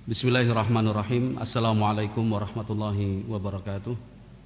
Bismillahirrahmanirrahim. Assalamualaikum warahmatullahi wabarakatuh.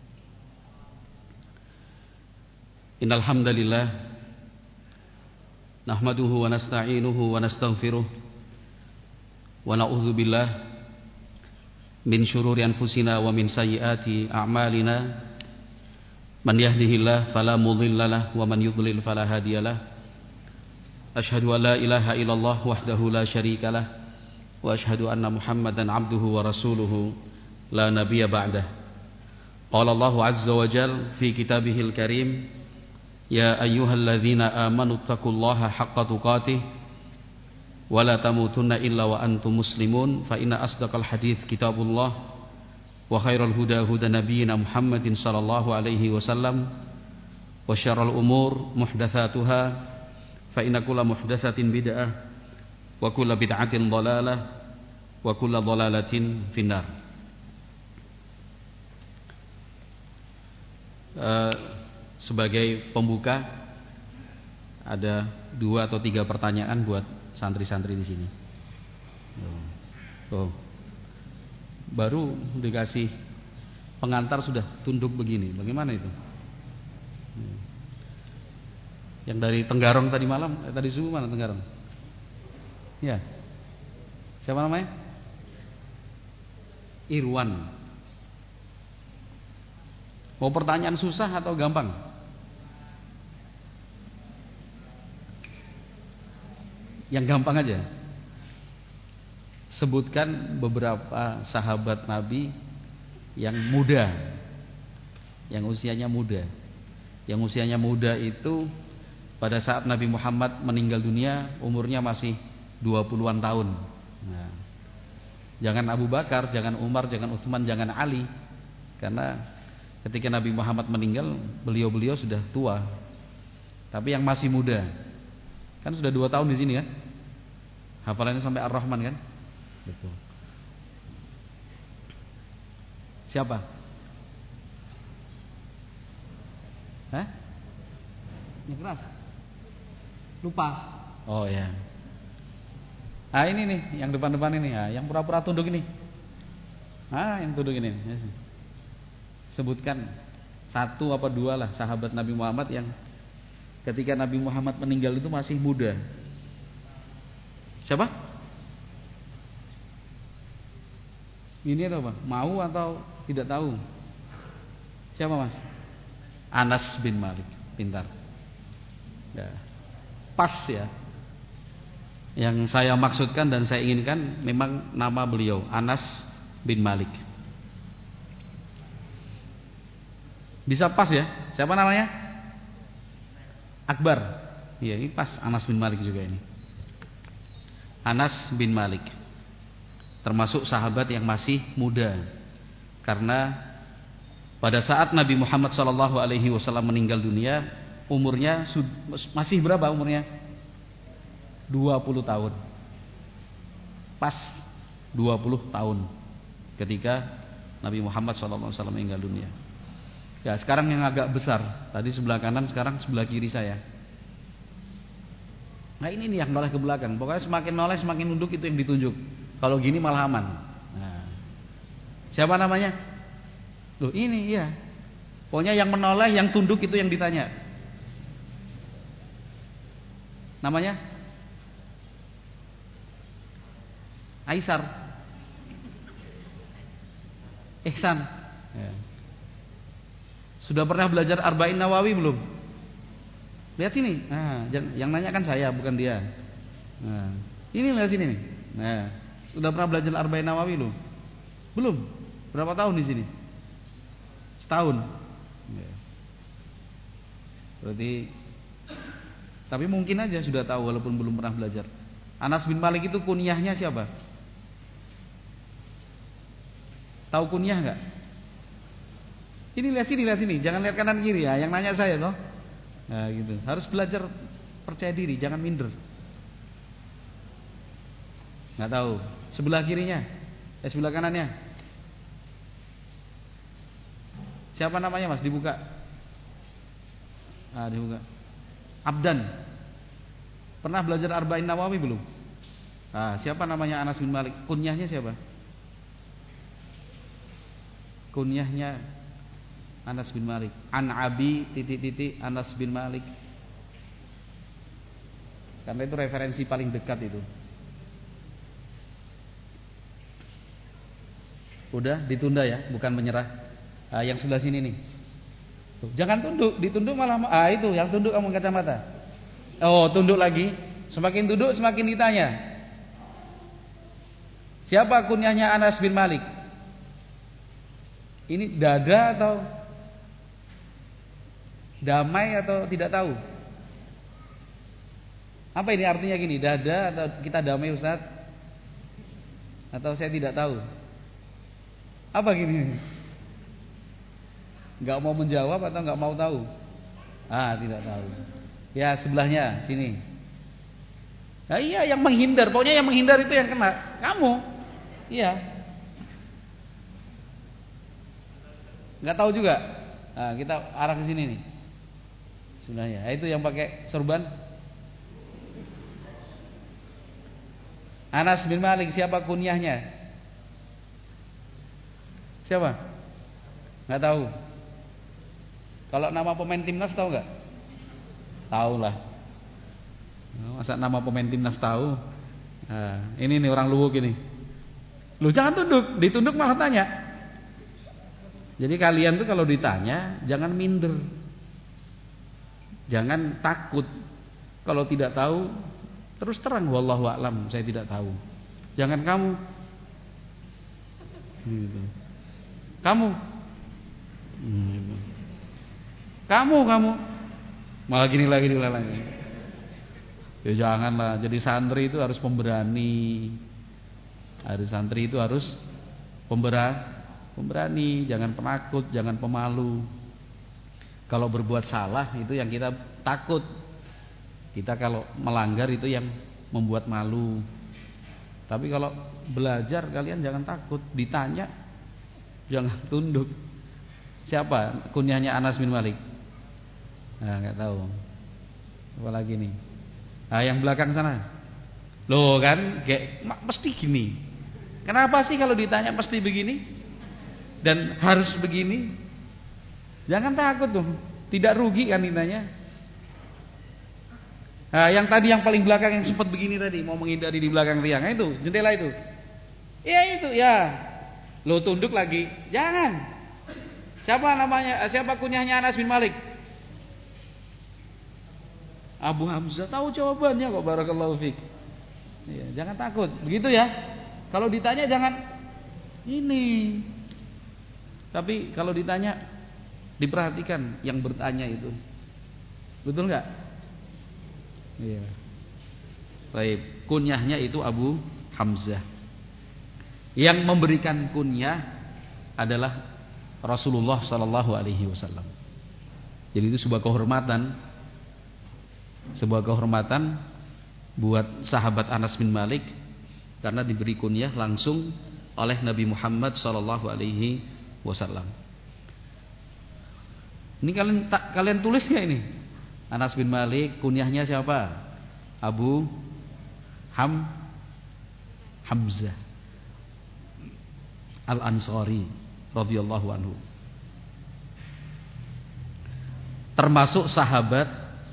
Innal hamdalillah nahmaduhu wa nasta'inuhu wa nastaghfiruh wa na'udzu billah min syururi anfusina wa min sayyiati a'malina. Man yahdihillahu fala mudilla lahu wa man yudlil fala hadiyalah. Asyhadu an la ilaha illallah wahdahu la syarikalah wa asyhadu anna Muhammadan abduhu wa rasuluhu la nabiyya ba'dah. Qala Allahu azza wa jalla fi kitabihil karim, ya ayyuhalladzina amanu taqullaha haqqa tuqatih wa la tamutunna illa wa antum muslimun. Fa inna asdaqal hadits kitabullah wa khairal huda huda nabiyyina Muhammadin sallallahu alaihi wasallam wa syarrul umur muhdatsatuha fa inna kulla muhdatsatin bid'ah wa kullu bid'atin dhalalah wa kullu dhalalatin finnar. Sebagai pembuka ada 2 atau 3 pertanyaan buat santri-santri di sini. Baru dikasih pengantar sudah tunduk begini. Bagaimana itu? Yang dari Tenggarong tadi malam, tadi subuh mana Tenggarong? Ya. Siapa namanya? Irwan. Mau pertanyaan susah atau gampang? Yang gampang aja. Sebutkan beberapa sahabat Nabi yang muda, yang usianya muda. Yang usianya muda itu pada saat Nabi Muhammad meninggal dunia umurnya masih 20-an tahun. Nah, jangan Abu Bakar, jangan Umar, jangan Utsman, jangan Ali. Karena ketika Nabi Muhammad meninggal, beliau-beliau sudah tua. Tapi yang masih muda, kan sudah 2 tahun di sini kan? Hafalannya sampai Ar-Rahman kan? Betul. Siapa? Hah? Yang keras? Lupa. Oh ya. Nah ini nih, yang depan-depan ini, nah, yang pura-pura tunduk ini. Ah, yang tunduk ini. Sebutkan 1 apa 2 lah sahabat Nabi Muhammad yang ketika Nabi Muhammad meninggal itu masih muda. Siapa? Ini atau apa? Mau atau tidak tahu? Siapa mas? Anas bin Malik. Pintar. Ya. Pas ya. Yang saya maksudkan dan saya inginkan memang nama beliau, Anas bin Malik. Bisa pas ya? Siapa namanya? Akbar. Iya, ini pas Anas bin Malik juga ini. Anas bin Malik termasuk sahabat yang masih muda. Karena pada saat Nabi Muhammad SAW meninggal dunia, umurnya masih berapa umurnya? 20 tahun. Pas 20 tahun ketika Nabi Muhammad SAW meninggal dunia. Ya, sekarang yang agak besar. Tadi sebelah kanan, sekarang sebelah kiri saya. Nah ini nih yang noleh ke belakang. Pokoknya semakin noleh semakin nunduk itu yang ditunjuk. Kalau gini malah aman. Nah, siapa namanya? Loh ini ya. Pokoknya yang menoleh, yang tunduk itu yang ditanya. Namanya? Aisar, Ihsan. Ya. Sudah pernah belajar Arba'in Nawawi belum? Lihat sini. Nah, yang nanya kan saya, bukan dia. Nah, ini lihat sini nih. Nah, sudah pernah belajar Arba'in Nawawi belum? Belum. Berapa tahun di sini? Setahun. Ya. Berarti, tapi mungkin aja sudah tahu walaupun belum pernah belajar. Anas bin Malik itu kunyahnya siapa? Tahu kunyah enggak? Ini lihat sini, jangan lihat kanan kiri ya. Yang nanya saya loh. Nah, gitu. Harus belajar percaya diri, jangan minder. Enggak tahu. Sebelah kirinya, sebelah kanannya. Siapa namanya mas? Dibuka. Ah, dibuka. Abdan. Pernah belajar Arba'in Nawawi belum? Siapa namanya Anas bin Malik? Kunyahnya siapa? Kunyahnya Anas bin Malik. An Abi titik Anas bin Malik. Karena itu referensi paling dekat itu. Udah ditunda ya, bukan menyerah. Yang sebelah sini nih. Tuh, jangan tunduk, ditunduk malah itu yang tunduk kamu kacamata. Oh, tunduk lagi. Semakin tunduk semakin ditanya. Siapa kunyahnya Anas bin Malik? Ini dada atau damai atau tidak tahu? Apa ini artinya gini? Dada atau kita damai Ustaz? Atau saya tidak tahu? Apa gini? Gak mau menjawab atau gak mau tahu? Tidak tahu. Ya sebelahnya sini. Iya yang menghindar. Pokoknya yang menghindar itu yang kena. Kamu. Iya. Gak tahu juga. Kita arah ke sini nih. Sebelahnya. Itu yang pakai sorban. Anas bin Malik, siapa kunyahnya? Siapa? Gak tahu. Kalau nama pemain timnas tahu nggak? Tahu lah. Masa nama pemain timnas tahu? Ini nih orang Luwuk ini. Lu jangan tunduk, ditunduk malah tanya. Jadi kalian tuh kalau ditanya jangan minder, jangan takut. Kalau tidak tahu terus terang, wallahu a'lam, saya tidak tahu. Jangan kamu, gitu. Kamu. Kamu malah gini lagi. Ya janganlah. Jadi santri itu harus pemberani. Santri itu harus pemberani, jangan penakut, jangan pemalu. Kalau berbuat salah itu yang kita takut. Kita kalau melanggar itu yang membuat malu. Tapi kalau belajar kalian jangan takut, ditanya jangan tunduk. Siapa kunyahnya Anas bin Malik? Nggak tahu. Apalagi nih? Yang belakang sana. Loh kan, mesti gini. Kenapa sih kalau ditanya mesti begini dan harus begini? Jangan takut tuh, tidak rugi kan ditanya. Yang tadi yang paling belakang yang sempat begini tadi, mau menghindari di belakang tiang, itu jendela itu. Ya itu ya. Lo tunduk lagi, jangan. Siapa namanya? Siapa kunyahnya Anas bin Malik? Abu Hamzah. Tahu jawabannya kok, barakallahu fiik. Ya, jangan takut. Begitu ya. Kalau ditanya jangan ini. Tapi kalau ditanya diperhatikan yang bertanya itu. Betul enggak? Iya. Baik, kunyahnya itu Abu Hamzah. Yang memberikan kunyah adalah Rasulullah sallallahu alaihi wasallam. Jadi itu sebuah kehormatan buat sahabat Anas bin Malik karena diberi kunyah langsung oleh Nabi Muhammad sallallahu alaihi wasallam. Ini kalian tulis nggak ini? Anas bin Malik kunyahnya siapa? Abu Hamzah Al-Ansari radhiyallahu anhu. Termasuk sahabat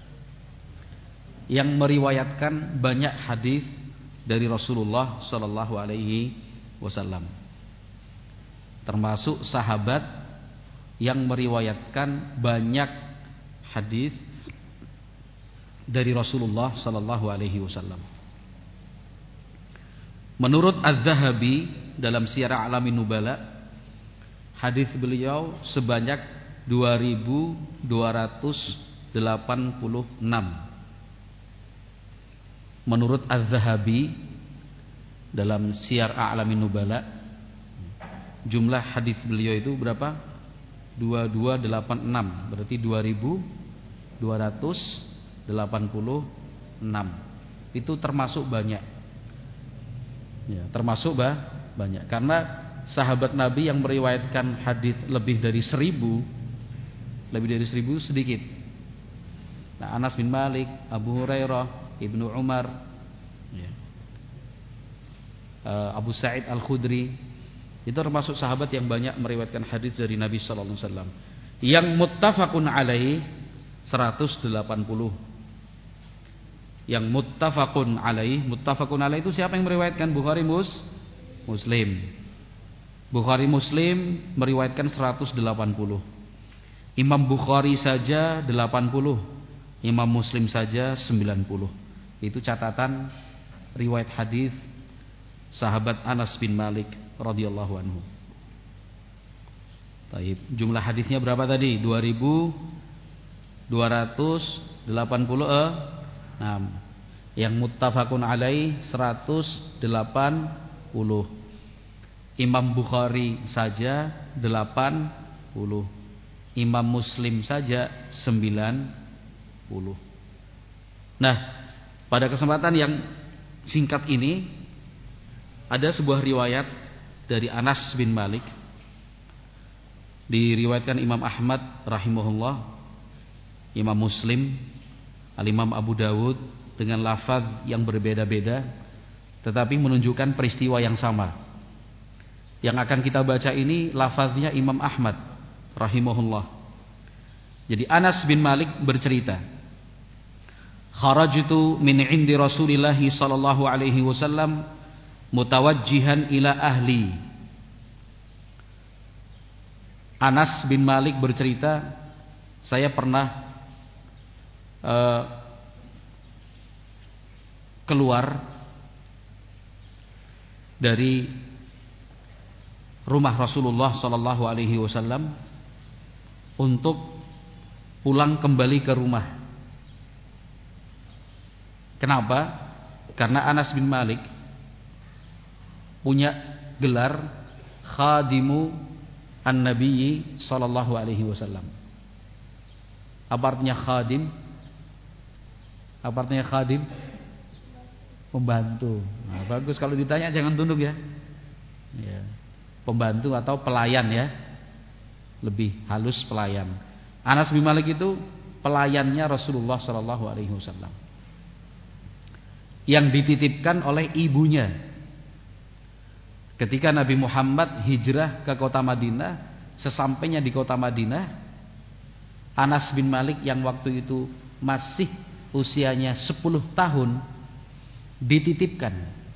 yang meriwayatkan banyak hadis dari Rasulullah sallallahu alaihi wasallam. Termasuk sahabat yang meriwayatkan banyak hadis dari Rasulullah sallallahu alaihi wasallam. Menurut Az-Zahabi dalam Syiar A'lamin Nubala, hadis beliau sebanyak 2286. Menurut Az-Zahabi dalam Syiar A'lamin Nubala, jumlah hadis beliau itu berapa? 2286, berarti 2286. Itu termasuk banyak. Ya, termasuk banyak karena sahabat Nabi yang meriwayatkan hadis lebih dari 1000 sedikit. Nah, Anas bin Malik, Abu Hurairah, Ibnu Umar, ya. Abu Sa'id Al-Khudri. Itu termasuk sahabat yang banyak meriwayatkan hadis dari Nabi sallallahu alaihi wasallam. Yang muttafaqun alaihi 180. Yang muttafaqun alaihi itu siapa yang meriwayatkan? Bukhari Muslim. Bukhari Muslim meriwayatkan 180. Imam Bukhari saja 80, Imam Muslim saja 90. Itu catatan riwayat hadis sahabat Anas bin Malik radhiyallahu anhu. Baik, jumlah hadisnya berapa tadi? 2286. Yang muttafaqun alaih 180. Imam Bukhari saja 80, Imam Muslim saja 90. Nah, pada kesempatan yang singkat ini ada sebuah riwayat dari Anas bin Malik, diriwayatkan Imam Ahmad rahimahullah, Imam Muslim, Al-Imam Abu Dawud dengan lafaz yang berbeda-beda tetapi menunjukkan peristiwa yang sama. Yang akan kita baca ini lafaznya Imam Ahmad rahimahullah. Jadi Anas bin Malik bercerita, kharajtu min indi Rasulillah sallallahu alaihi wasallam mutawajjihan ila ahli. Anas bin Malik bercerita, saya pernah keluar dari rumah Rasulullah sallallahu alaihi wasallam untuk pulang kembali ke rumah. Kenapa? Karena Anas bin Malik punya gelar khadimu an-nabiyyi sallallahu alaihi wasallam. Apa artinya khadim? Apa artinya khadim? Pembantu. Nah, bagus kalau ditanya jangan tunduk ya. Ya. Pembantu atau pelayan ya. Lebih halus pelayan. Anas bin Malik itu pelayannya Rasulullah sallallahu alaihi wasallam. Yang dititipkan oleh ibunya. Ketika Nabi Muhammad hijrah ke kota Madinah, sesampainya di kota Madinah, Anas bin Malik yang waktu itu masih usianya 10 tahun dititipkan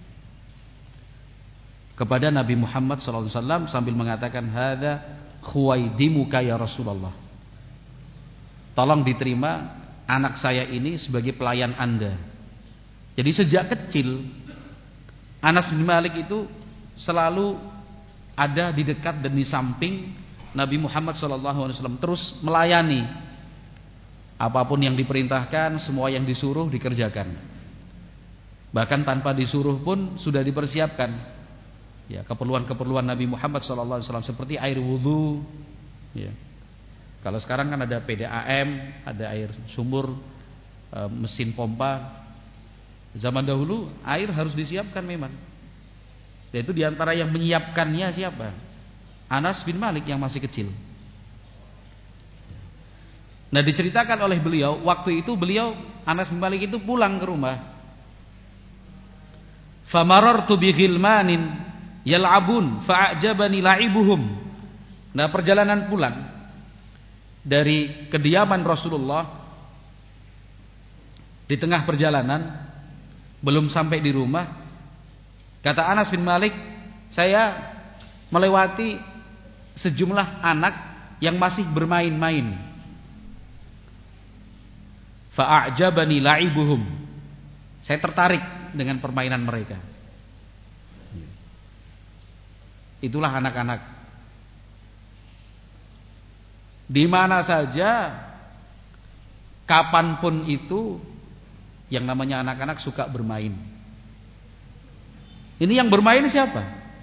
kepada Nabi Muhammad SAW sambil mengatakan, hadza khuwaidimuka ya Rasulullah, tolong diterima anak saya ini sebagai pelayan Anda. Jadi sejak kecil Anas bin Malik itu selalu ada di dekat dan di samping Nabi Muhammad SAW, terus melayani. Apapun yang diperintahkan, semua yang disuruh dikerjakan. Bahkan tanpa disuruh pun sudah dipersiapkan. Ya, keperluan-keperluan Nabi Muhammad SAW seperti air wudhu. Ya. Kalau sekarang kan ada PDAM, ada air sumur, mesin pompa. Zaman dahulu air harus disiapkan memang. Yaitu diantara yang menyiapkannya siapa? Anas bin Malik yang masih kecil. Nah, diceritakan oleh beliau, waktu itu beliau Anas bin Malik itu pulang ke rumah. Famarartu bi ghilmanin yal'abun fa'ajabani la'ibuhum. Nah, perjalanan pulang dari kediaman Rasulullah, di tengah perjalanan belum sampai di rumah, kata Anas bin Malik, saya melewati sejumlah anak yang masih bermain-main. Fa'ajabani la'ibuhum. Saya tertarik dengan permainan mereka. Itulah anak-anak. Di mana saja, kapanpun itu, yang namanya anak-anak suka bermain. Ini yang bermain siapa?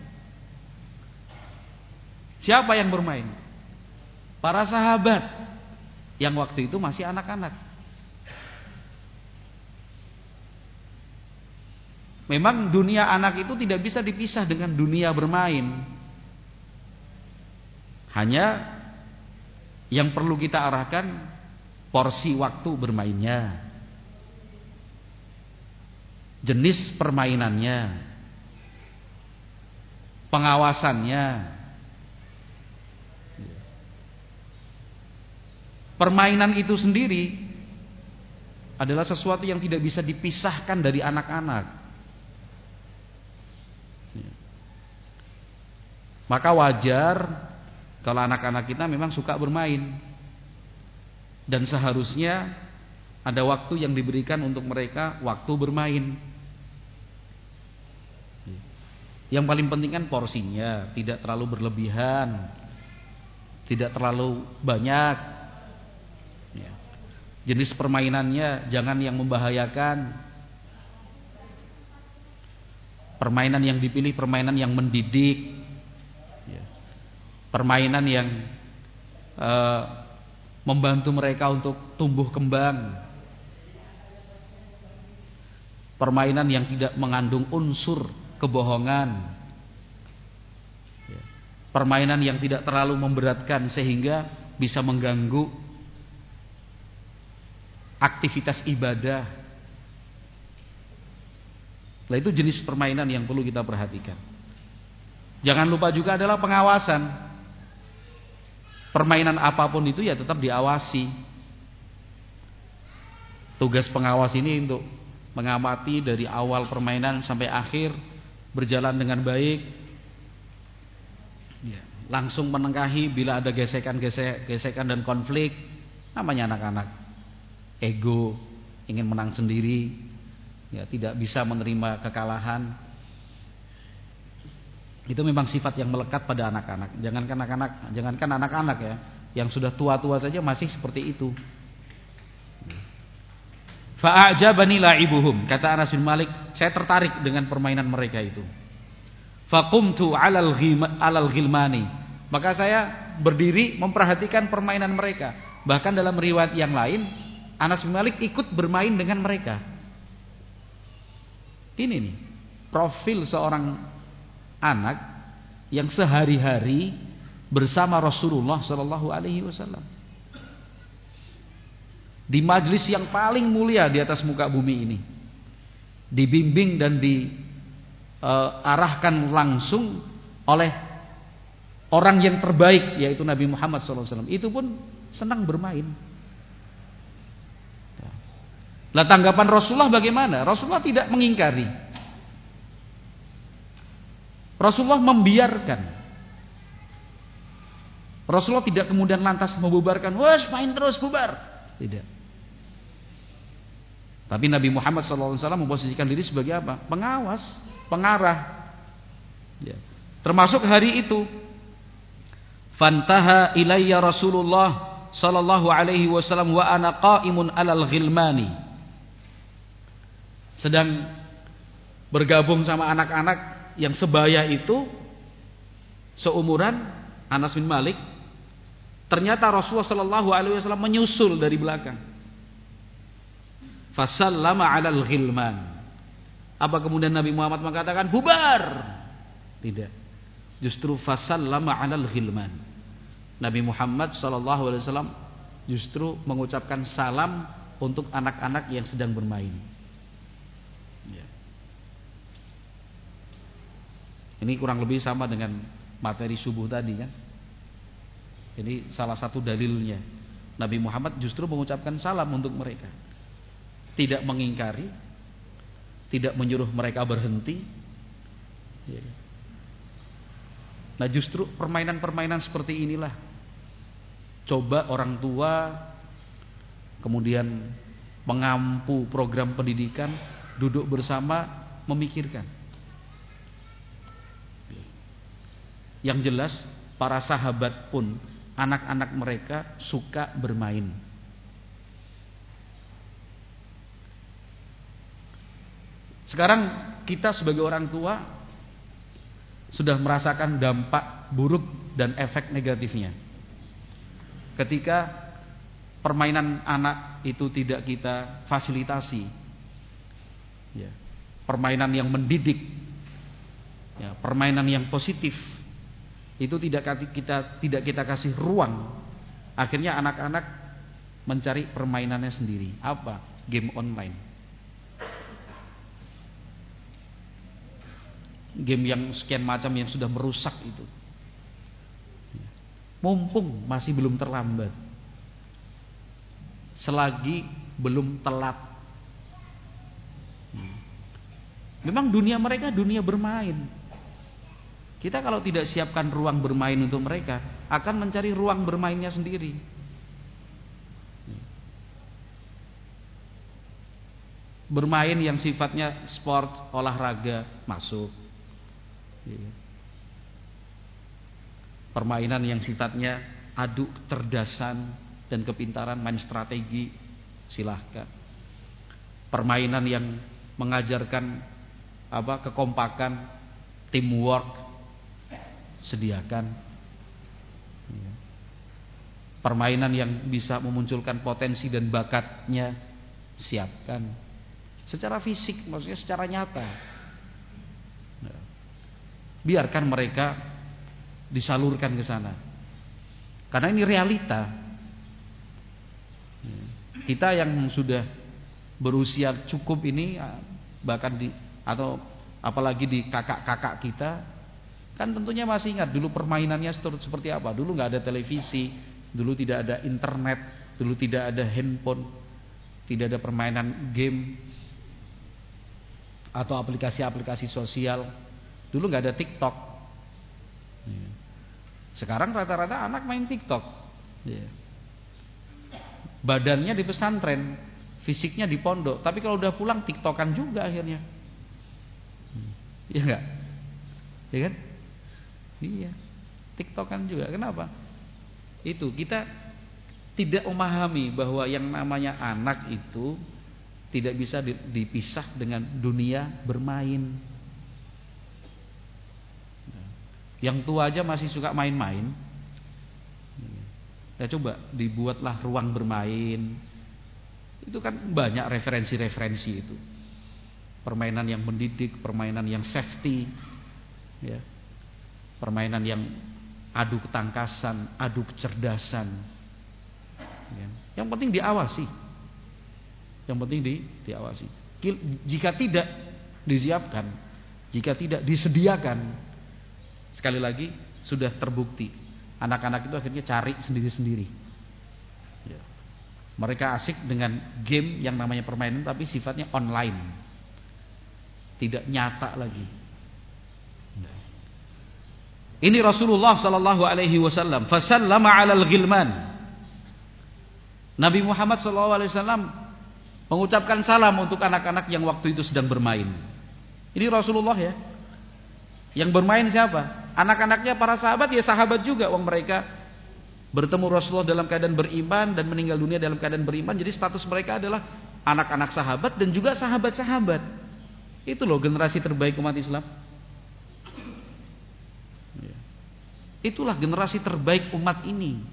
Siapa yang bermain? Para sahabat yang waktu itu masih anak-anak. Memang dunia anak itu tidak bisa dipisah dengan dunia bermain. Hanya yang perlu kita arahkan porsi waktu bermainnya, jenis permainannya. pengawasannya. Permainan itu sendiri adalah sesuatu yang tidak bisa dipisahkan dari anak-anak. Maka wajar kalau anak-anak kita memang suka bermain. Dan seharusnya ada waktu yang diberikan untuk mereka waktu bermain. Yang paling penting kan porsinya, tidak terlalu berlebihan, tidak terlalu banyak. Jenis permainannya jangan yang membahayakan. Permainan yang dipilih permainan yang mendidik, permainan yang membantu mereka untuk tumbuh kembang, permainan yang tidak mengandung unsur kebohongan, permainan yang tidak terlalu memberatkan sehingga bisa mengganggu aktivitas ibadah. Nah, itu jenis permainan yang perlu kita perhatikan. Jangan lupa juga adalah pengawasan. Permainan apapun itu ya tetap diawasi. Tugas pengawas ini untuk mengamati dari awal permainan sampai akhir berjalan dengan baik, langsung menengahi bila ada gesekan dan konflik. Namanya anak-anak, ego, ingin menang sendiri, tidak bisa menerima kekalahan. Itu memang sifat yang melekat pada anak-anak. Jangankan anak-anak ya, yang sudah tua-tua saja masih seperti itu. Fa'ajabani la'ibuhum, kata Anas bin Malik, saya tertarik dengan permainan mereka itu. Faqumtu 'alal ghilmani, maka saya berdiri memperhatikan permainan mereka. Bahkan dalam riwayat yang lain, Anas bin Malik ikut bermain dengan mereka. Ini nih, profil seorang anak yang sehari-hari bersama Rasulullah sallallahu alaihi wasallam. Di majelis yang paling mulia di atas muka bumi ini, dibimbing dan diarahkan langsung oleh orang yang terbaik, yaitu Nabi Muhammad SAW. Itu pun senang bermain. Lah tanggapan Rasulullah bagaimana? Rasulullah tidak mengingkari. Rasulullah membiarkan. Rasulullah tidak kemudian lantas membubarkan, "Wes main terus, bubar." Tidak. Tapi Nabi Muhammad SAW memposisikan diri sebagai apa? Pengawas, pengarah. Ya. Termasuk hari itu, fantaha ilayya Rasulullah sallallahu alaihi wasallam wa ana qa'imun 'alal ghilmani. Sedang bergabung sama anak-anak yang sebaya itu, seumuran Anas bin Malik. Ternyata Rasulullah sallallahu alaihi wasallam menyusul dari belakang. Fasallama 'alal ghilman. Apa kemudian Nabi Muhammad mengatakan bubar? Tidak. Justru fasallama 'alal ghilman. Nabi Muhammad sallallahu alaihi wasallam justru mengucapkan salam untuk anak-anak yang sedang bermain. Ya. Ini kurang lebih sama dengan materi subuh tadi kan. Ini salah satu dalilnya. Nabi Muhammad justru mengucapkan salam untuk mereka. Tidak mengingkari, tidak menyuruh mereka berhenti. Nah justru permainan-permainan seperti inilah, coba orang tua kemudian mengampu program pendidikan, duduk bersama memikirkan. Yang jelas para sahabat pun anak-anak mereka suka bermain. Sekarang kita sebagai orang tua sudah merasakan dampak buruk dan efek negatifnya. Ketika permainan anak itu tidak kita fasilitasi, ya, permainan yang mendidik, ya, permainan yang positif, itu tidak kita kasih ruang. Akhirnya anak-anak mencari permainannya sendiri. Apa? Game online. game yang sekian macam yang sudah merusak itu. Mumpung masih belum terlambat, selagi belum telat. Memang dunia mereka dunia bermain. Kita kalau tidak siapkan ruang bermain untuk mereka, akan mencari ruang bermainnya sendiri. Bermain yang sifatnya sport, olahraga masuk. Permainan yang sifatnya adu kecerdasan dan kepintaran, main strategi, silahkan. Permainan yang mengajarkan kekompakan, teamwork, sediakan. Permainan yang bisa memunculkan potensi dan bakatnya, siapkan. Secara fisik, maksudnya secara nyata. Biarkan mereka disalurkan ke sana. Karena ini realita. Kita yang sudah berusia cukup ini, bahkan atau apalagi di kakak-kakak kita, kan tentunya masih ingat dulu permainannya seperti apa. Dulu nggak ada televisi, dulu tidak ada internet, dulu tidak ada handphone, tidak ada permainan game atau aplikasi-aplikasi sosial. Dulu nggak ada TikTok. Sekarang rata-rata anak main TikTok. Badannya di pesantren, fisiknya di pondok, tapi kalau udah pulang TikTokan juga akhirnya. Iya enggak? Iya kan? Iya. TikTokan juga. Kenapa? Itu kita tidak memahami bahwa yang namanya anak itu tidak bisa dipisah dengan dunia bermain. Yang tua aja masih suka main-main. Ya coba dibuatlah ruang bermain. Itu kan banyak referensi-referensi itu. Permainan yang mendidik, permainan yang safety, ya. Permainan yang adu ketangkasan, adu kecerdasan. Ya. Yang penting diawasi. Yang penting diawasi. Jika tidak disiapkan, jika tidak disediakan, sekali lagi sudah terbukti anak-anak itu akhirnya cari sendiri-sendiri. Ya. Mereka asik dengan game yang namanya permainan tapi sifatnya online, tidak nyata lagi. Ini Rasulullah sallallahu alaihi wasallam, fasallama 'alal ghilman. Nabi Muhammad sallallahu alaihi wasallam mengucapkan salam untuk anak-anak yang waktu itu sedang bermain. Ini Rasulullah ya. Yang bermain siapa? Anak-anaknya para sahabat, ya sahabat juga. Wong mereka bertemu Rasulullah dalam keadaan beriman dan meninggal dunia dalam keadaan beriman. Jadi status mereka adalah anak-anak sahabat dan juga sahabat-sahabat. Itu loh generasi terbaik umat Islam. Itulah generasi terbaik umat ini.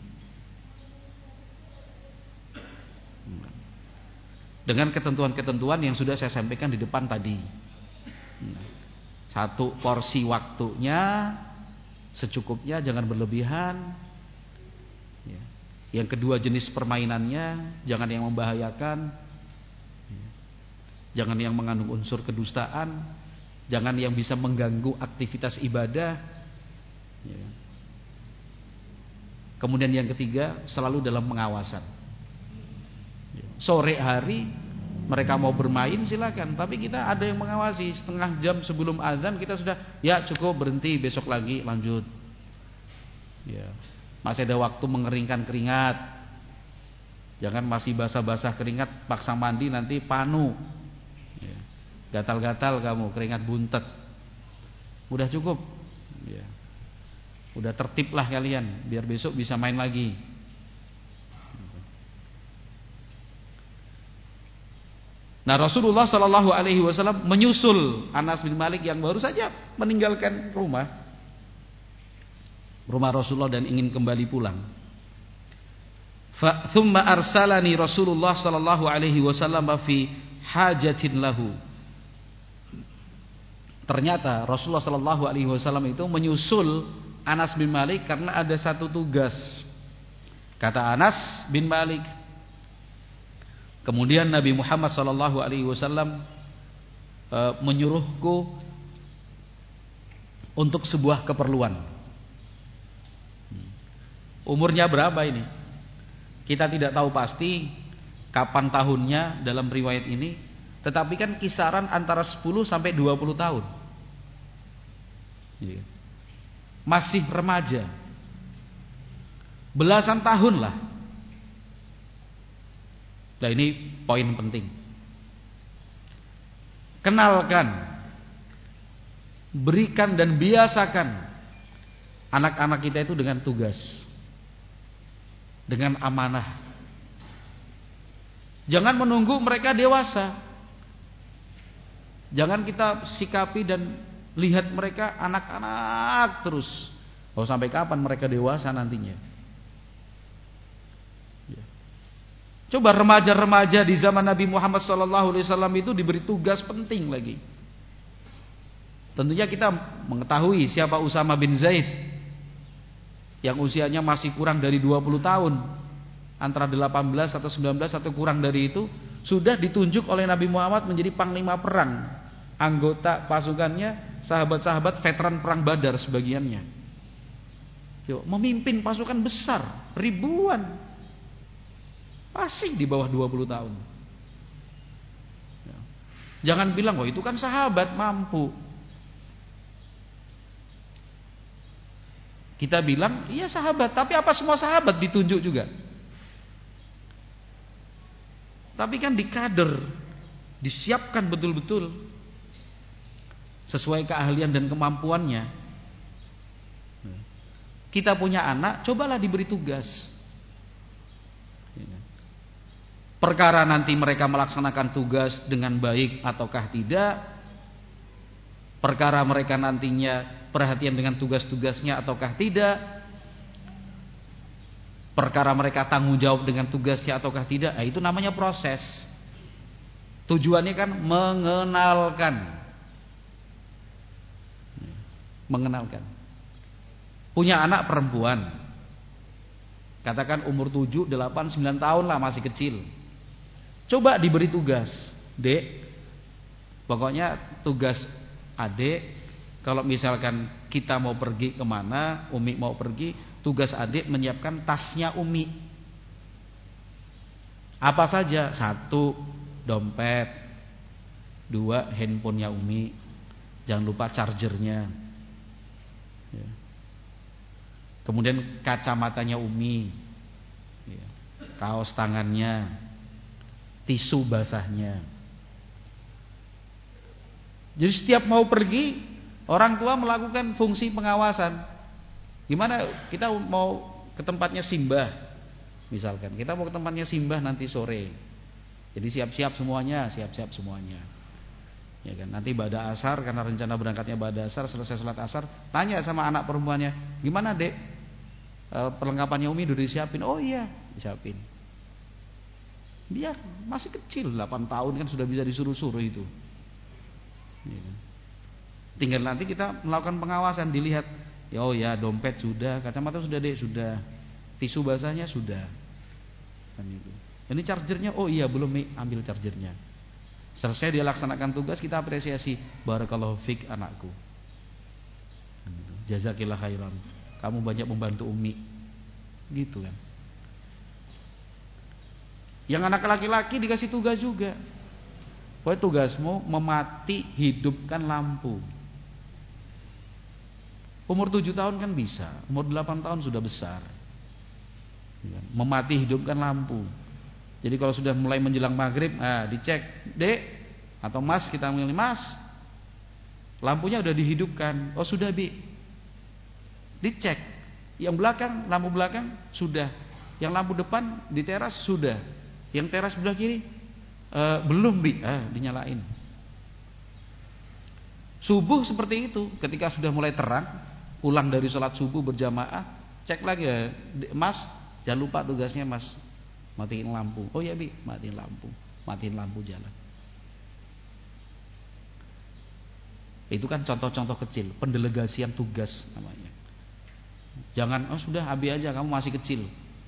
Dengan ketentuan-ketentuan yang sudah saya sampaikan di depan tadi. Satu, porsi waktunya secukupnya, jangan berlebihan. Yang kedua, jenis permainannya jangan yang membahayakan, jangan yang mengandung unsur kedustaan, jangan yang bisa mengganggu aktivitas ibadah. Kemudian yang ketiga, selalu dalam pengawasan. Sore hari mereka mau bermain silakan, tapi kita ada yang mengawasi. Setengah jam sebelum azan kita sudah, ya cukup, berhenti, besok lagi lanjut. Ya, masih ada waktu mengeringkan keringat. Jangan masih basah-basah keringat paksa mandi nanti panu. Ya, gatal-gatal kamu, keringat buntet. Udah cukup. Ya. Udah tertiblah kalian biar besok bisa main lagi. Nah, Rasulullah Shallallahu Alaihi Wasallam menyusul Anas bin Malik yang baru saja meninggalkan rumah Rasulullah dan ingin kembali pulang. Thumma arsalani Rasulullah Shallallahu Alaihi Wasallam fi hajatin lahu. Ternyata Rasulullah Shallallahu Alaihi Wasallam itu menyusul Anas bin Malik karena ada satu tugas. Kata Anas bin Malik, kemudian Nabi Muhammad sallallahu alaihi wasallam menyuruhku untuk sebuah keperluan. Umurnya berapa ini? Kita tidak tahu pasti kapan tahunnya dalam riwayat ini, tetapi kan kisaran antara 10 sampai 20 tahun. Masih remaja. Belasan tahun lah. Nah, ini poin penting. Kenalkan, berikan dan biasakan anak-anak kita itu dengan tugas, dengan amanah. Jangan menunggu mereka dewasa. Jangan kita sikapi dan lihat mereka anak-anak terus. Oh, sampai kapan mereka dewasa nantinya? Coba remaja-remaja di zaman Nabi Muhammad SAW itu diberi tugas penting lagi. Tentunya kita mengetahui siapa Usama bin Zaid, yang usianya masih kurang dari 20 tahun, antara 18 atau 19 atau kurang dari itu, sudah ditunjuk oleh Nabi Muhammad menjadi panglima perang. Anggota pasukannya sahabat-sahabat veteran perang Badar sebagiannya. Memimpin pasukan besar, ribuan, masih di bawah 20 tahun. Jangan bilang, oh itu kan sahabat, mampu. Kita bilang, iya sahabat, tapi apa semua sahabat ditunjuk juga? Tapi kan dikader, disiapkan betul-betul sesuai keahlian dan kemampuannya. Kita punya anak, cobalah diberi tugas. Perkara nanti mereka melaksanakan tugas dengan baik ataukah tidak, perkara mereka nantinya perhatian dengan tugas-tugasnya ataukah tidak, perkara mereka tanggung jawab dengan tugasnya ataukah tidak, itu namanya proses. Tujuannya kan mengenalkan. Punya anak perempuan, katakan umur 7, 8, 9 tahun lah, masih kecil. Coba diberi tugas, Dek, pokoknya tugas adik, kalau misalkan kita mau pergi kemana, Umi mau pergi, tugas adik menyiapkan tasnya Umi. Apa saja? 1, dompet. 2, handphonenya Umi. Jangan lupa chargernya. Kemudian kacamatanya Umi, kaos tangannya, tisu basahnya. Jadi setiap mau pergi, orang tua melakukan fungsi pengawasan. Gimana kita mau ke tempatnya simbah, misalkan kita mau ke tempatnya simbah nanti sore, jadi siap-siap semuanya. Ya kan, nanti ba'da asar, karena rencana berangkatnya ba'da asar, selesai sholat asar, tanya sama anak perempuannya, gimana Dek, perlengkapannya Umi udah disiapin? Oh iya, disiapin. Biar masih kecil, 8 tahun kan sudah bisa disuruh-suruh itu. Tinggal nanti kita melakukan pengawasan, dilihat, oh ya dompet sudah, kacamata sudah Dek, sudah, tisu basahnya sudah, kan itu. Ini chargernya, oh iya belum Mi, ambil chargernya. Selesai dia laksanakan tugas, kita apresiasi, barakallahu fik anakku, jazakillah khairan, kamu banyak membantu Umi, gitu kan. Yang anak laki-laki dikasih tugas juga. Pokoknya tugasmu memati hidupkan lampu. Umur 7 tahun kan bisa, umur 8 tahun sudah besar. Memati hidupkan lampu. Jadi kalau sudah mulai menjelang maghrib, dicek, Dek atau Mas, kita memilih Mas, lampunya udah dihidupkan. Oh sudah Bi. Dicek. Yang belakang, lampu belakang sudah. Yang lampu depan di teras sudah. Yang teras sebelah kiri belum Bi, dinyalain. Subuh seperti itu, ketika sudah mulai terang, pulang dari sholat subuh berjamaah, cek lagi ya, Mas, jangan lupa tugasnya Mas, matiin lampu. Oh ya Bi, matiin lampu jalan. Itu kan contoh-contoh kecil, pendelegasian tugas namanya. Jangan, oh sudah Abi aja, kamu masih kecil,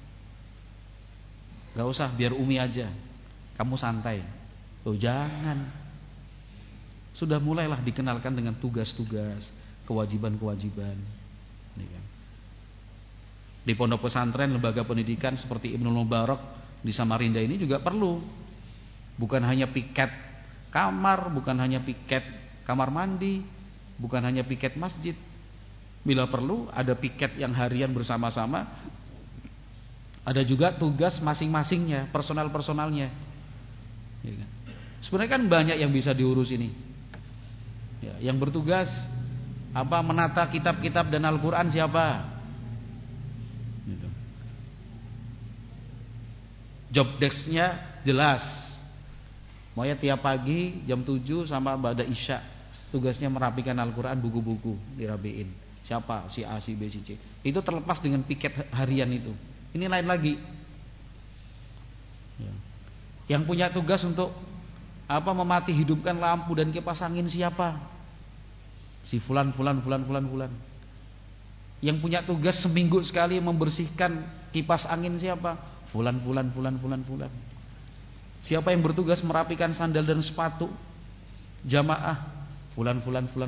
gak usah, biar Umi aja, kamu santai. Oh jangan. Sudah mulailah dikenalkan dengan tugas-tugas, kewajiban-kewajiban. Di pondok pesantren, lembaga pendidikan seperti Ibnul Mubarak di Samarinda ini juga perlu. Bukan hanya piket kamar, bukan hanya piket kamar mandi, bukan hanya piket masjid. Bila perlu ada piket yang harian bersama-sama. Ada juga tugas masing-masingnya, personal-personalnya. Sebenarnya kan banyak yang bisa diurus ini. Yang bertugas menata kitab-kitab dan Al-Quran siapa? Job desk-nya jelas. Maunya tiap pagi jam 7 sama ba'da isya, tugasnya merapikan Al-Quran, buku-buku dirapiin. Siapa? Si A, si B, si C. Itu terlepas dengan piket harian itu. Ini lain lagi. Yang punya tugas untuk memati hidupkan lampu dan kipas angin siapa? Si fulan. Yang punya tugas seminggu sekali membersihkan kipas angin siapa? Fulan. Siapa yang bertugas merapikan sandal dan sepatu jamaah? Fulan.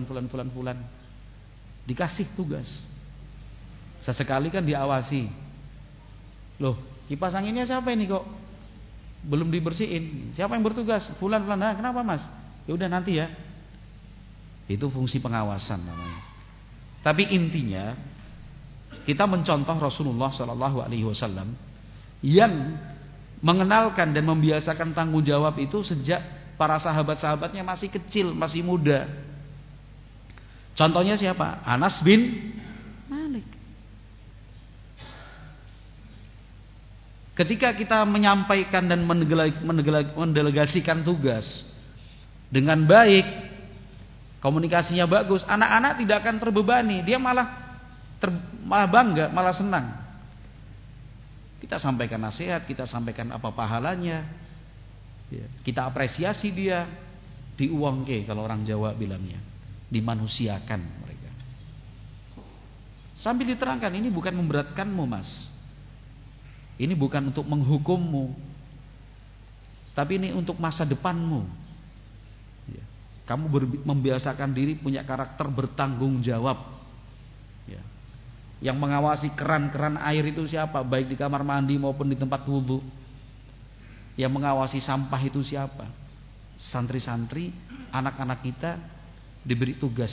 Dikasih tugas. Sesekali kan diawasi. Loh, kipas anginnya siapa ini kok belum dibersihin? Siapa yang bertugas? Fulan. Nah, kenapa Mas? Ya udah nanti ya. Itu fungsi pengawasan namanya. Tapi intinya kita mencontoh Rasulullah SAW yang mengenalkan dan membiasakan tanggung jawab itu sejak para sahabat-sahabatnya masih kecil, masih muda. Contohnya siapa? Anas bin Malik. Ketika kita menyampaikan dan mendelegasikan tugas dengan baik, komunikasinya bagus, anak-anak tidak akan terbebani, dia malah bangga, malah senang. Kita sampaikan nasihat, kita sampaikan apa pahalanya, kita apresiasi dia, diuangke kalau orang Jawa bilangnya, dimanusiakan mereka. Sambil diterangkan, ini bukan memberatkanmu Mas, ini bukan untuk menghukummu, tapi ini untuk masa depanmu. Kamu membiasakan diri punya karakter bertanggung jawab. Yang mengawasi keran-keran air itu siapa? Baik di kamar mandi maupun di tempat wudhu. Yang mengawasi sampah itu siapa? Santri-santri, anak-anak kita diberi tugas.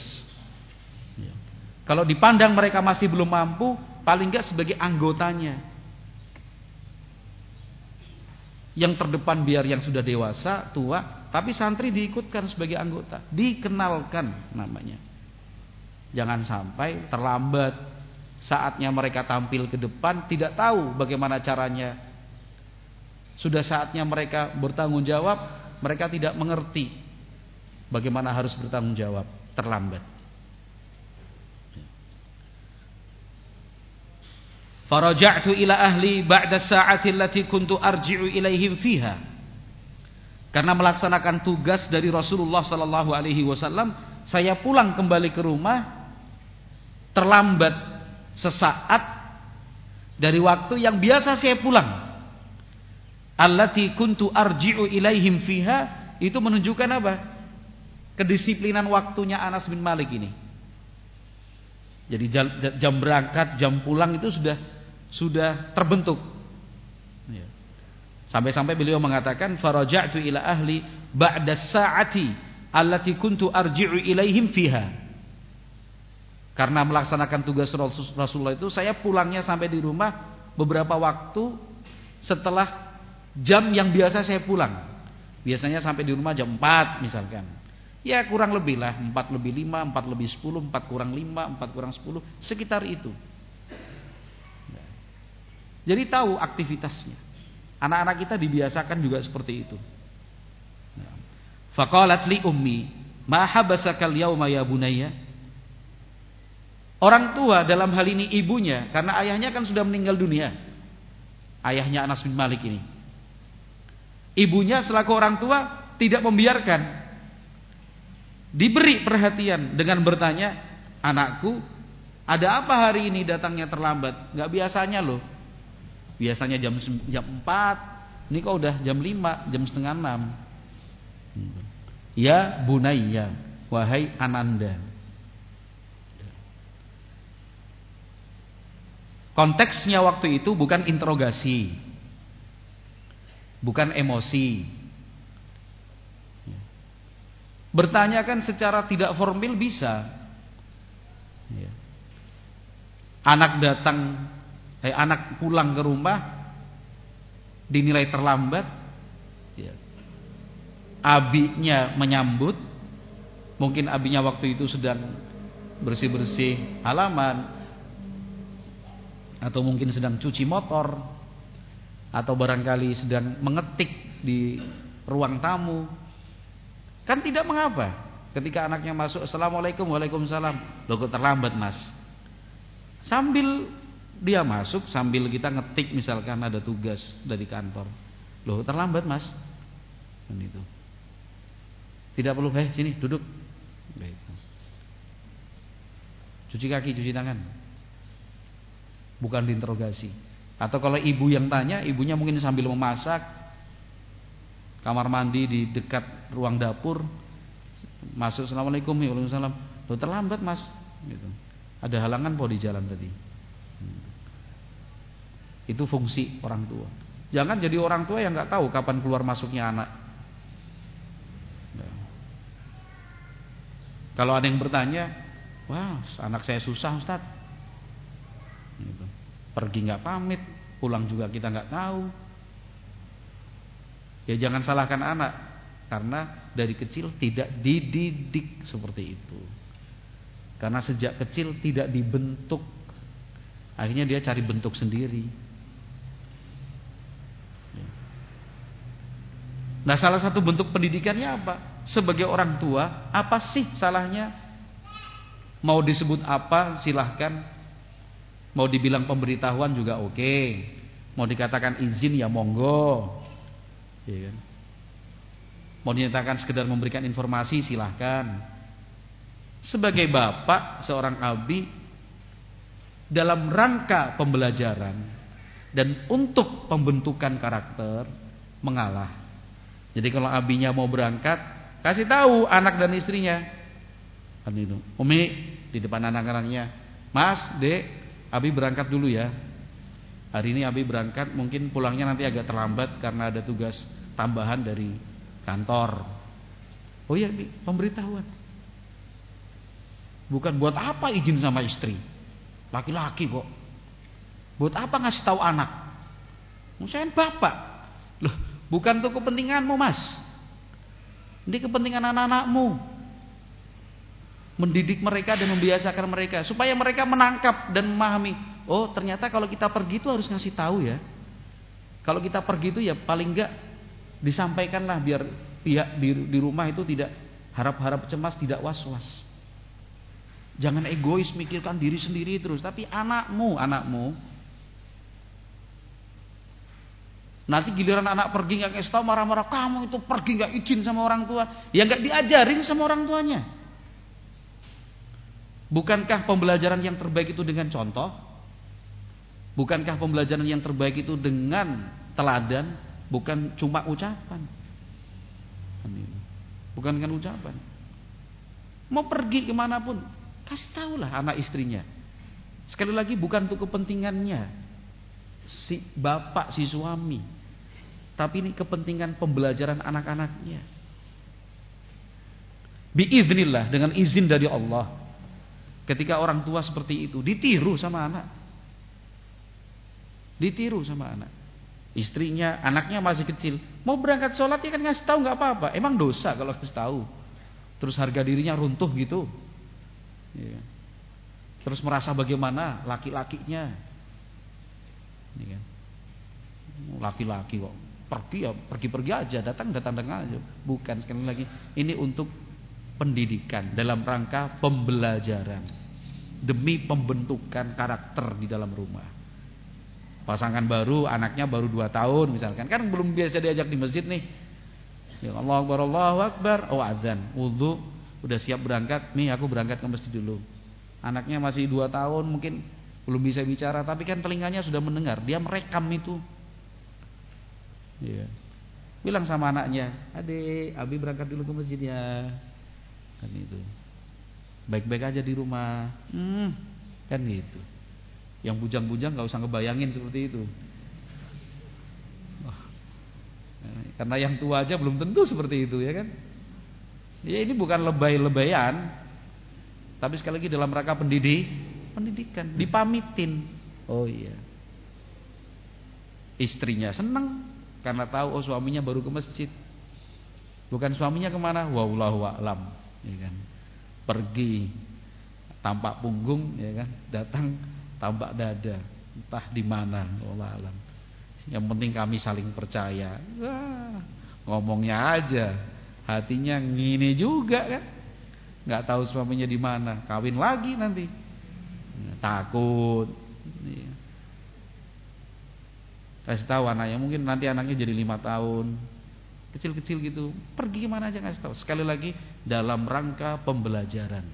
Kalau dipandang mereka masih belum mampu, paling enggak sebagai anggotanya. Yang terdepan biar yang sudah dewasa, tua, tapi santri diikutkan sebagai anggota, dikenalkan namanya. Jangan sampai terlambat. Saatnya mereka tampil ke depan tidak tahu bagaimana caranya. Sudah saatnya mereka bertanggung jawab, mereka tidak mengerti bagaimana harus bertanggung jawab, terlambat. Faraja'tu ila ahli ba'da sa'ati allati kuntu arji'u ilaihim fiha. Karena melaksanakan tugas dari Rasulullah sallallahu alaihi wasallam, saya pulang kembali ke rumah terlambat sesaat dari waktu yang biasa saya pulang. Allati kuntu arji'u ilaihim fiha, itu menunjukkan apa? Kedisiplinan waktunya Anas bin Malik ini. Jadi jam berangkat, jam pulang itu sudah terbentuk. Sampai-sampai beliau mengatakan faraja'tu ila ahli ba'da sa'ati allati kuntu arji'u ilaihim fiha. Karena melaksanakan tugas Rasulullah itu, saya pulangnya sampai di rumah beberapa waktu setelah jam yang biasa saya pulang. Biasanya sampai di rumah jam 4 misalkan. Ya kurang lebih lah, 4 lebih 5, 4 lebih 10, 4 kurang 5, 4 kurang 10, sekitar itu. Jadi tahu aktivitasnya. Anak-anak kita dibiasakan juga seperti itu. Faqalat li ummi, ma habasakal yauma ya bunayya. Orang tua dalam hal ini ibunya, karena ayahnya kan sudah meninggal dunia. Ayahnya Anas bin Malik ini. Ibunya selaku orang tua tidak membiarkan. Diberi perhatian dengan bertanya, anakku, ada apa hari ini datangnya terlambat? Gak biasanya loh. Biasanya jam 4, ini kok udah jam 5, jam setengah 6. Ya bunayya, wahai ananda. Konteksnya waktu itu bukan interogasi, bukan emosi. Bertanya kan secara tidak formal bisa. Anak pulang ke rumah dinilai terlambat, abinya menyambut, mungkin abinya waktu itu sedang bersih-bersih halaman, atau mungkin sedang cuci motor, atau barangkali sedang mengetik di ruang tamu. Kan tidak mengapa ketika anaknya masuk, assalamualaikum, waalaikumsalam. Loh kok terlambat mas? Sambil dia masuk, sambil kita ngetik misalkan ada tugas dari kantor. Loh terlambat mas? Dan itu tidak perlu, sini duduk. Cuci kaki, cuci tangan. Bukan diinterogasi. Atau kalau ibu yang tanya, ibunya mungkin sambil memasak, kamar mandi di dekat ruang dapur, masuk, assalamualaikum, waalaikumsalam. Loh terlambat mas, gitu. Ada halangan po di jalan tadi. Itu fungsi orang tua. Jangan jadi orang tua yang nggak tahu kapan keluar masuknya anak. Kalau ada yang bertanya, wah anak saya susah Ustaz, gitu. Pergi nggak pamit, pulang juga kita nggak tahu. Ya jangan salahkan anak, karena dari kecil tidak dididik seperti itu. Karena sejak kecil tidak dibentuk, akhirnya dia cari bentuk sendiri. Nah salah satu bentuk pendidikannya apa? Sebagai orang tua, apa sih salahnya? Mau disebut apa silahkan. Mau dibilang pemberitahuan juga oke. Mau dikatakan izin ya monggo, ya kan? Mau dinyatakan sekedar memberikan informasi silahkan. Sebagai bapak, seorang abi, dalam rangka pembelajaran dan untuk pembentukan karakter, mengalah. Jadi kalau abinya mau berangkat, kasih tahu anak dan istrinya. Kan itu. Umi di depan anak-anaknya, Mas, Dek, abi berangkat dulu ya. Hari ini abi berangkat, mungkin pulangnya nanti agak terlambat karena ada tugas tambahan dari kantor. Oh iya, pemberitahuan. Bukan buat apa izin sama istri, laki-laki kok. Buat apa ngasih tahu anak? Saya bapak. Loh, bukan untuk kepentinganmu mas. Ini kepentingan anak-anakmu. Mendidik mereka dan membiasakan mereka supaya mereka menangkap dan memahami. Oh ternyata kalau kita pergi itu harus ngasih tahu ya. Kalau kita pergi itu ya paling enggak disampaikanlah biar pihak di rumah itu tidak harap-harap cemas, tidak was-was. Jangan egois mikirkan diri sendiri terus, tapi anakmu. Nanti giliran anak pergi nggak kasih tahu, marah-marah, kamu itu pergi nggak izin sama orang tua, ya nggak diajarin sama orang tuanya. Bukankah pembelajaran yang terbaik itu dengan contoh? Bukankah pembelajaran yang terbaik itu dengan teladan, bukan cuma ucapan? Bukan dengan ucapan. Mau pergi kemanapun, kasih tahulah anak istrinya. Sekali lagi bukan untuk kepentingannya si bapak, si suami, tapi ini kepentingan pembelajaran anak-anaknya. Biiznillah, dengan izin dari Allah. Ketika orang tua seperti itu ditiru sama anak. Ditiru sama anak. Istrinya, anaknya masih kecil, mau berangkat sholat ya kan ngasih tahu nggak apa-apa. Emang dosa kalau ngasih tahu. Terus harga dirinya runtuh gitu. Ya. Terus merasa bagaimana laki-lakinya. Ini kan. Laki-laki kok pergi ya pergi aja, datang aja. Bukan, sekali lagi ini untuk pendidikan dalam rangka pembelajaran demi pembentukan karakter di dalam rumah. Pasangan baru, anaknya baru 2 tahun misalkan, kan belum biasa diajak di masjid nih. Ya Allahu Akbar, oh azan, wudu, udah siap berangkat, nih aku berangkat ke masjid dulu. Anaknya masih 2 tahun mungkin belum bisa bicara, tapi kan telinganya sudah mendengar, dia merekam itu. Ya. Bilang sama anaknya, "Adik, Abi berangkat dulu ke masjid ya." Kan itu. Baik-baik aja di rumah. Kan gitu. Yang bujang-bujang nggak usah ngebayangin seperti itu. Karena yang tua aja belum tentu seperti itu, ya kan? Ya ini bukan lebay-lebayan, tapi sekali lagi dalam rangka pendidikan, dipamitin. Oh iya. Istrinya senang karena tahu suaminya baru ke masjid. Bukan suaminya kemana? Wallahu a'lam, ya kan? Pergi tampak punggung, ya kan? Datang tampak dada, entah di mana, wallahu a'lam. Yang penting kami saling percaya. Wah, ngomongnya aja, hatinya ngini juga kan? Nggak tahu suaminya di mana, kawin lagi nanti. Takut. Kasih tahu anaknya, mungkin nanti anaknya jadi 5 tahun, kecil-kecil gitu, pergi kemana aja kasih tahu. Sekali lagi dalam rangka pembelajaran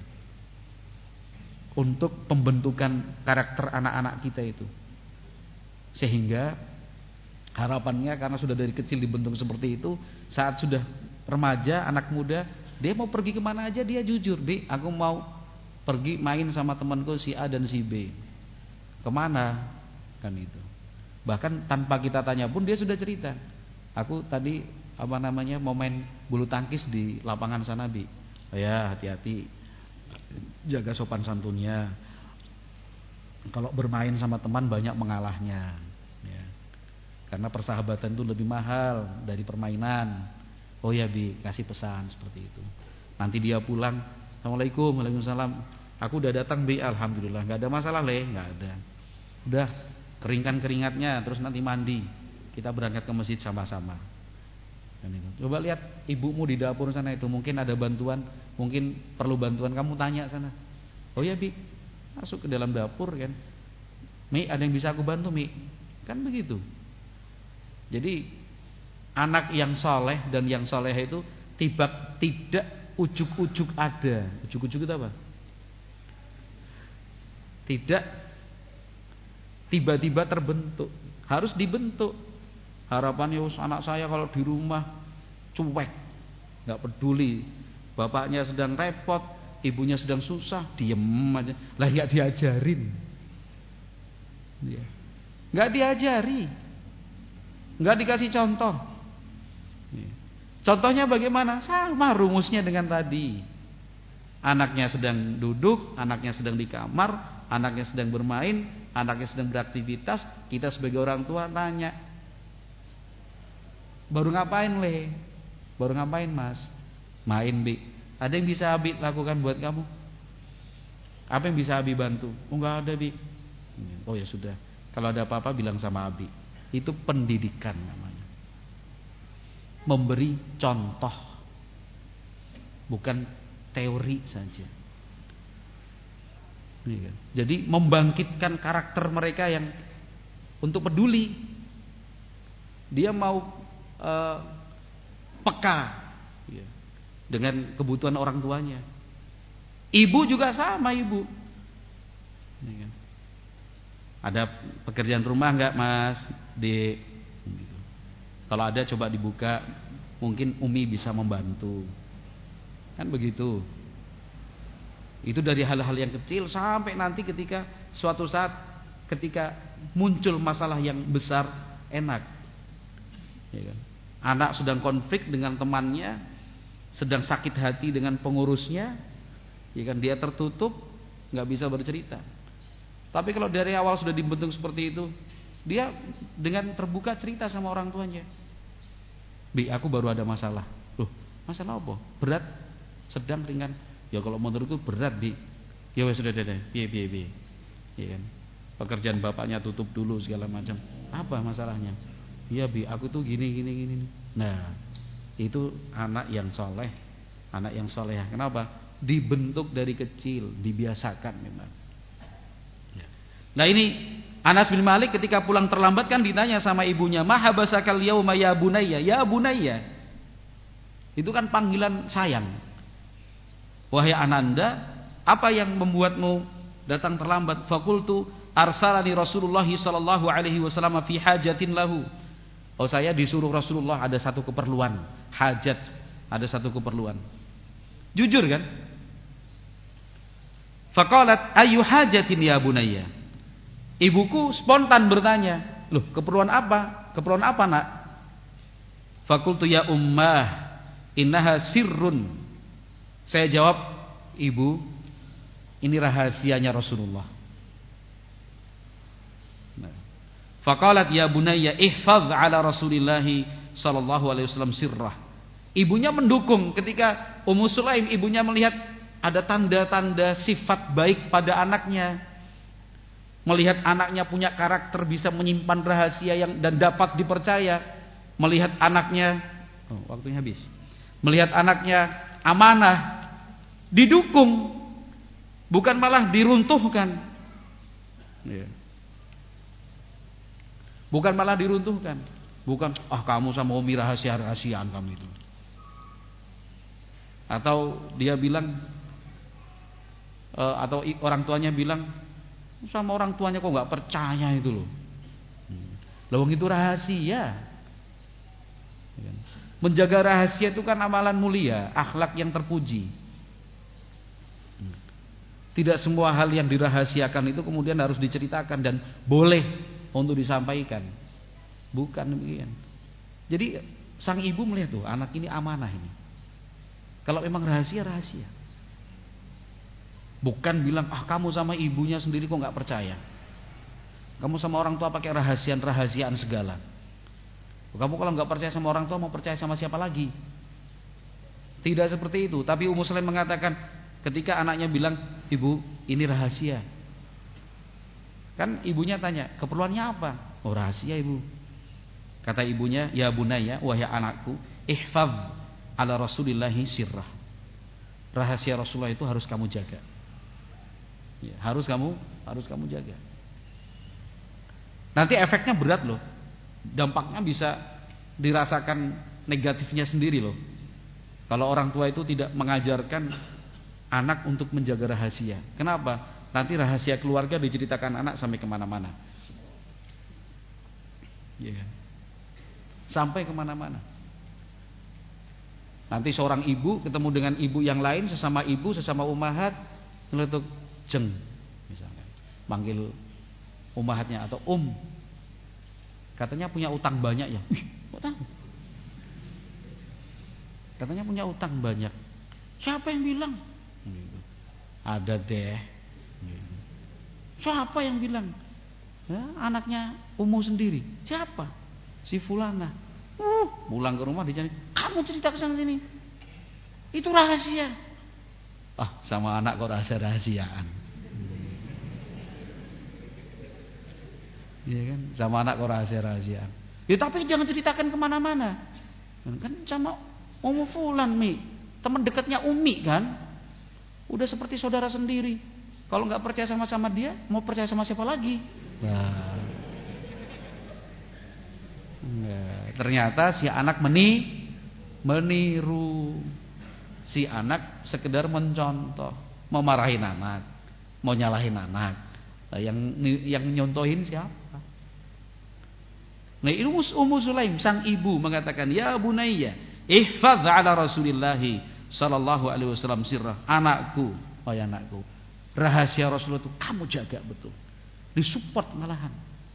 untuk pembentukan karakter anak-anak kita itu, sehingga harapannya karena sudah dari kecil dibentuk seperti itu, saat sudah remaja, anak muda, dia mau pergi kemana aja dia jujur, Bi, aku mau pergi main sama temanku si A dan si B. Kemana? Kan itu. Bahkan tanpa kita tanya pun dia sudah cerita. Aku tadi mau main bulu tangkis di lapangan sana, Bi. Oh ya, hati-hati, jaga sopan santunnya. Kalau bermain sama teman banyak mengalahnya, ya. Karena persahabatan itu lebih mahal dari permainan. Oh ya, Bi, kasih pesan seperti itu. Nanti dia pulang, Assalamualaikum, waalaikumsalam. Aku udah datang, Bi, alhamdulillah, nggak ada masalah, Le, nggak ada. Udah keringkan keringatnya, terus nanti mandi, kita berangkat ke masjid sama-sama. Coba lihat ibumu di dapur sana itu, mungkin ada bantuan, mungkin perlu bantuan, kamu tanya sana. Oh ya, Bi, masuk ke dalam dapur kan. Mi, ada yang bisa aku bantu, Mi? Kan begitu. Jadi anak yang soleh dan yang soleh itu tidak ujuk-ujuk ada. Ujuk-ujuk itu apa? Tidak tiba-tiba terbentuk, harus dibentuk. Harapannya anak saya kalau di rumah cuek, nggak peduli, bapaknya sedang repot, ibunya sedang susah, diem aja. Lah nggak diajarin, nggak diajari, nggak dikasih contoh. Contohnya bagaimana? Sama rumusnya dengan tadi. Anaknya sedang duduk, anaknya sedang di kamar, anaknya sedang bermain, anaknya sedang beraktivitas, kita sebagai orang tua tanya, baru ngapain, Le? Baru ngapain, Mas? Main, Bi. Ada yang bisa Abi lakukan buat kamu? Apa yang bisa Abi bantu? Oh, enggak ada, Bi. Oh ya sudah, kalau ada apa-apa bilang sama Abi. Itu pendidikan namanya. Memberi contoh, bukan teori saja. Jadi membangkitkan karakter mereka yang untuk peduli. Dia mau peka dengan kebutuhan orang tuanya. Ibu juga sama, ibu. Ada pekerjaan rumah enggak, Mas? Kalau ada coba dibuka, mungkin Umi bisa membantu. Kan begitu. Itu dari hal-hal yang kecil sampai nanti ketika suatu saat ketika muncul masalah yang besar, enak. Ya kan? Anak sedang konflik dengan temannya, sedang sakit hati dengan pengurusnya, ya kan, dia tertutup, nggak bisa bercerita. Tapi kalau dari awal sudah dibentuk seperti itu, dia dengan terbuka cerita sama orang tuanya. Bi, aku baru ada masalah. Loh, masalah apa? Berat, sedang, ringan? Ya kalau menurutku berat, Bi. Ya wes sudah deh. Piye. Ya kan? Pekerjaan bapaknya tutup dulu segala macam. Apa masalahnya? Iya, Bi, aku tuh gini. Nah, itu anak yang soleh, anak yang soleh. Kenapa? Dibentuk dari kecil, dibiasakan memang. Nah ini Anas bin Malik ketika pulang terlambat kan ditanya sama ibunya, "Mahabasakal yauma ya bunayya?" Ya bunayya. Itu kan panggilan sayang. Wahai ananda, apa yang membuatmu datang terlambat? Faqultu arsalani Rasulullah sallallahu alaihi wasallam fi hajatin lahu. Oh, saya disuruh Rasulullah, ada satu keperluan, hajat, ada satu keperluan. Jujur kan? Faqalat ayu hajatin ya bunayya? Ibuku spontan bertanya, "Loh, keperluan apa? Keperluan apa, Nak?" Fakultu ya ummah, innaha sirrun. Saya jawab, "Ibu, ini rahasianya Rasulullah." Faqalat ya bunayya ihfaz ala Rasulillah sallallahu alaihi wasallam sirrah. Ibunya mendukung ketika Ummu Sulaim, ibunya melihat ada tanda-tanda sifat baik pada anaknya. Melihat anaknya punya karakter, bisa menyimpan rahasia yang dan dapat dipercaya. Melihat anaknya, waktunya habis. Melihat anaknya amanah, didukung, bukan malah diruntuhkan. Ya. Bukan malah diruntuhkan. Bukan, kamu sama Umi rahasia-rahasiaan kamu itu. Atau dia bilang, atau orang tuanya bilang, sama orang tuanya kok nggak percaya itu loh. Lawang itu rahasia. Menjaga rahasia itu kan amalan mulia, akhlak yang terpuji. Tidak semua hal yang dirahasiakan itu kemudian harus diceritakan dan boleh untuk disampaikan. Bukan demikian. Jadi sang ibu melihat tuh, anak ini amanah ini. Kalau memang rahasia. Bukan bilang, kamu sama ibunya sendiri kok nggak percaya. Kamu sama orang tua pakai rahasiaan segala. Kamu kalau nggak percaya sama orang tua, mau percaya sama siapa lagi? Tidak seperti itu. Tapi Ummu Sulaim mengatakan, ketika anaknya bilang, "Ibu, ini rahasia." Kan ibunya tanya, "Keperluannya apa?" "Oh, rahasia, Ibu." Kata ibunya, "Ya bunayya, wahai anakku, ihfaz ala Rasulillahi sirrah." Rahasia Rasulullah itu harus kamu jaga. Ya, harus kamu jaga. Nanti efeknya berat loh. Dampaknya bisa dirasakan negatifnya sendiri loh. Kalau orang tua itu tidak mengajarkan anak untuk menjaga rahasia. Kenapa? Nanti rahasia keluarga diceritakan anak sampai kemana-mana. Yeah. Sampai kemana-mana. Nanti seorang ibu ketemu dengan ibu yang lain, sesama ibu, sesama ummahat, ngeletuk jeng misalnya. Manggil ummahatnya atau katanya punya utang banyak ya. Kok tahu? Katanya punya utang banyak. Siapa yang bilang? Ada deh. Siapa yang bilang? Ya, anaknya Ummu sendiri. Siapa? Si fulana. Pulang ke rumah dicari. Kamu cerita ke sana sini. Itu rahasia. Sama anak kok rahasiaan. Iya kan? Sama anak kok rahasiaan. Ya tapi jangan ceritakan kemana-mana. Kan sama Ummu fulan teman dekatnya Umi kan. Udah seperti saudara sendiri. Kalau nggak percaya sama dia, mau percaya sama siapa lagi? Ternyata si anak meniru. Si anak sekedar mencontoh, mau marahin anak, mau nyalahin anak. Yang nyontohin siapa? Nah, ini Ummu Sulaim sang ibu mengatakan, "Ya bunayya, ihfaz ala Rasulillah sallallahu alaihi wasallam sirrah." Anakku, anakku, rahasia Rasulullah itu kamu jaga betul. Disupport malahan.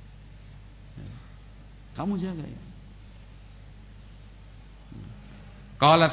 Kamu jaga ya. Qala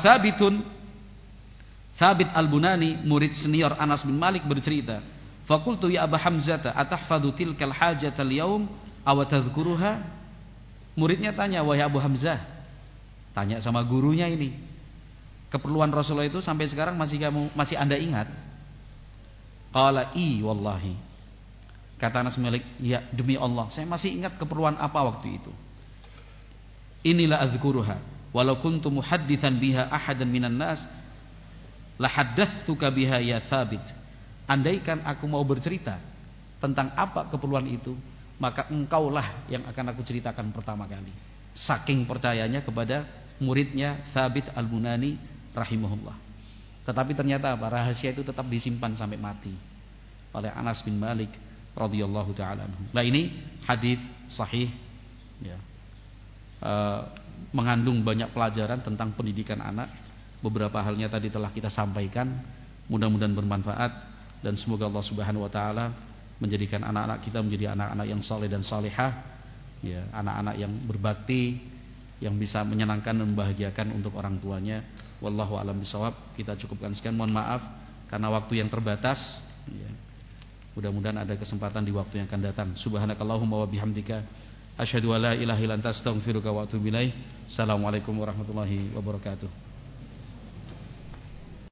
Thabit Al-Bunani, murid senior Anas bin Malik bercerita, "Faqultu ya Aba Hamzah, atahfadhu tilkal hajatal yaum aw tadhkuruha?" Muridnya tanya, "Wahai Abu Hamzah," tanya sama gurunya ini, "keperluan Rasulullah itu sampai sekarang masih Anda ingat?" Qala wallahi. Kata Anas bin Malik, "Ya demi Allah, saya masih ingat keperluan apa waktu itu. Inilah azkuruha, walau kuntu muhadditsan biha ahadan minan nas la haddatstuka biha ya Thabit." Andaikan aku mau bercerita tentang apa keperluan itu, maka engkaulah yang akan aku ceritakan pertama kali. Saking percayanya kepada muridnya Thabit Al-Bunani rahimahullah. Tetapi ternyata rahasia itu tetap disimpan sampai mati oleh Anas bin Malik radhiyallahu taala anhu. Nah, ini hadis sahih ya. Mengandung banyak pelajaran tentang pendidikan anak. Beberapa halnya tadi telah kita sampaikan. Mudah-mudahan bermanfaat dan semoga Allah Subhanahu wa taala menjadikan anak-anak kita menjadi anak-anak yang saleh dan salihah, ya, anak-anak yang berbakti, yang bisa menyenangkan dan membahagiakan untuk orang tuanya. Wallahu a'lam bishawab. Kita cukupkan sekian, mohon maaf karena waktu yang terbatas, ya. Mudah-mudahan ada kesempatan di waktu yang akan datang. Subhanakallahumma wa bihamdika asyhadu an la ilaha illa anta astaghfiruka wa atubu ilaik. Assalamualaikum warahmatullahi wabarakatuh.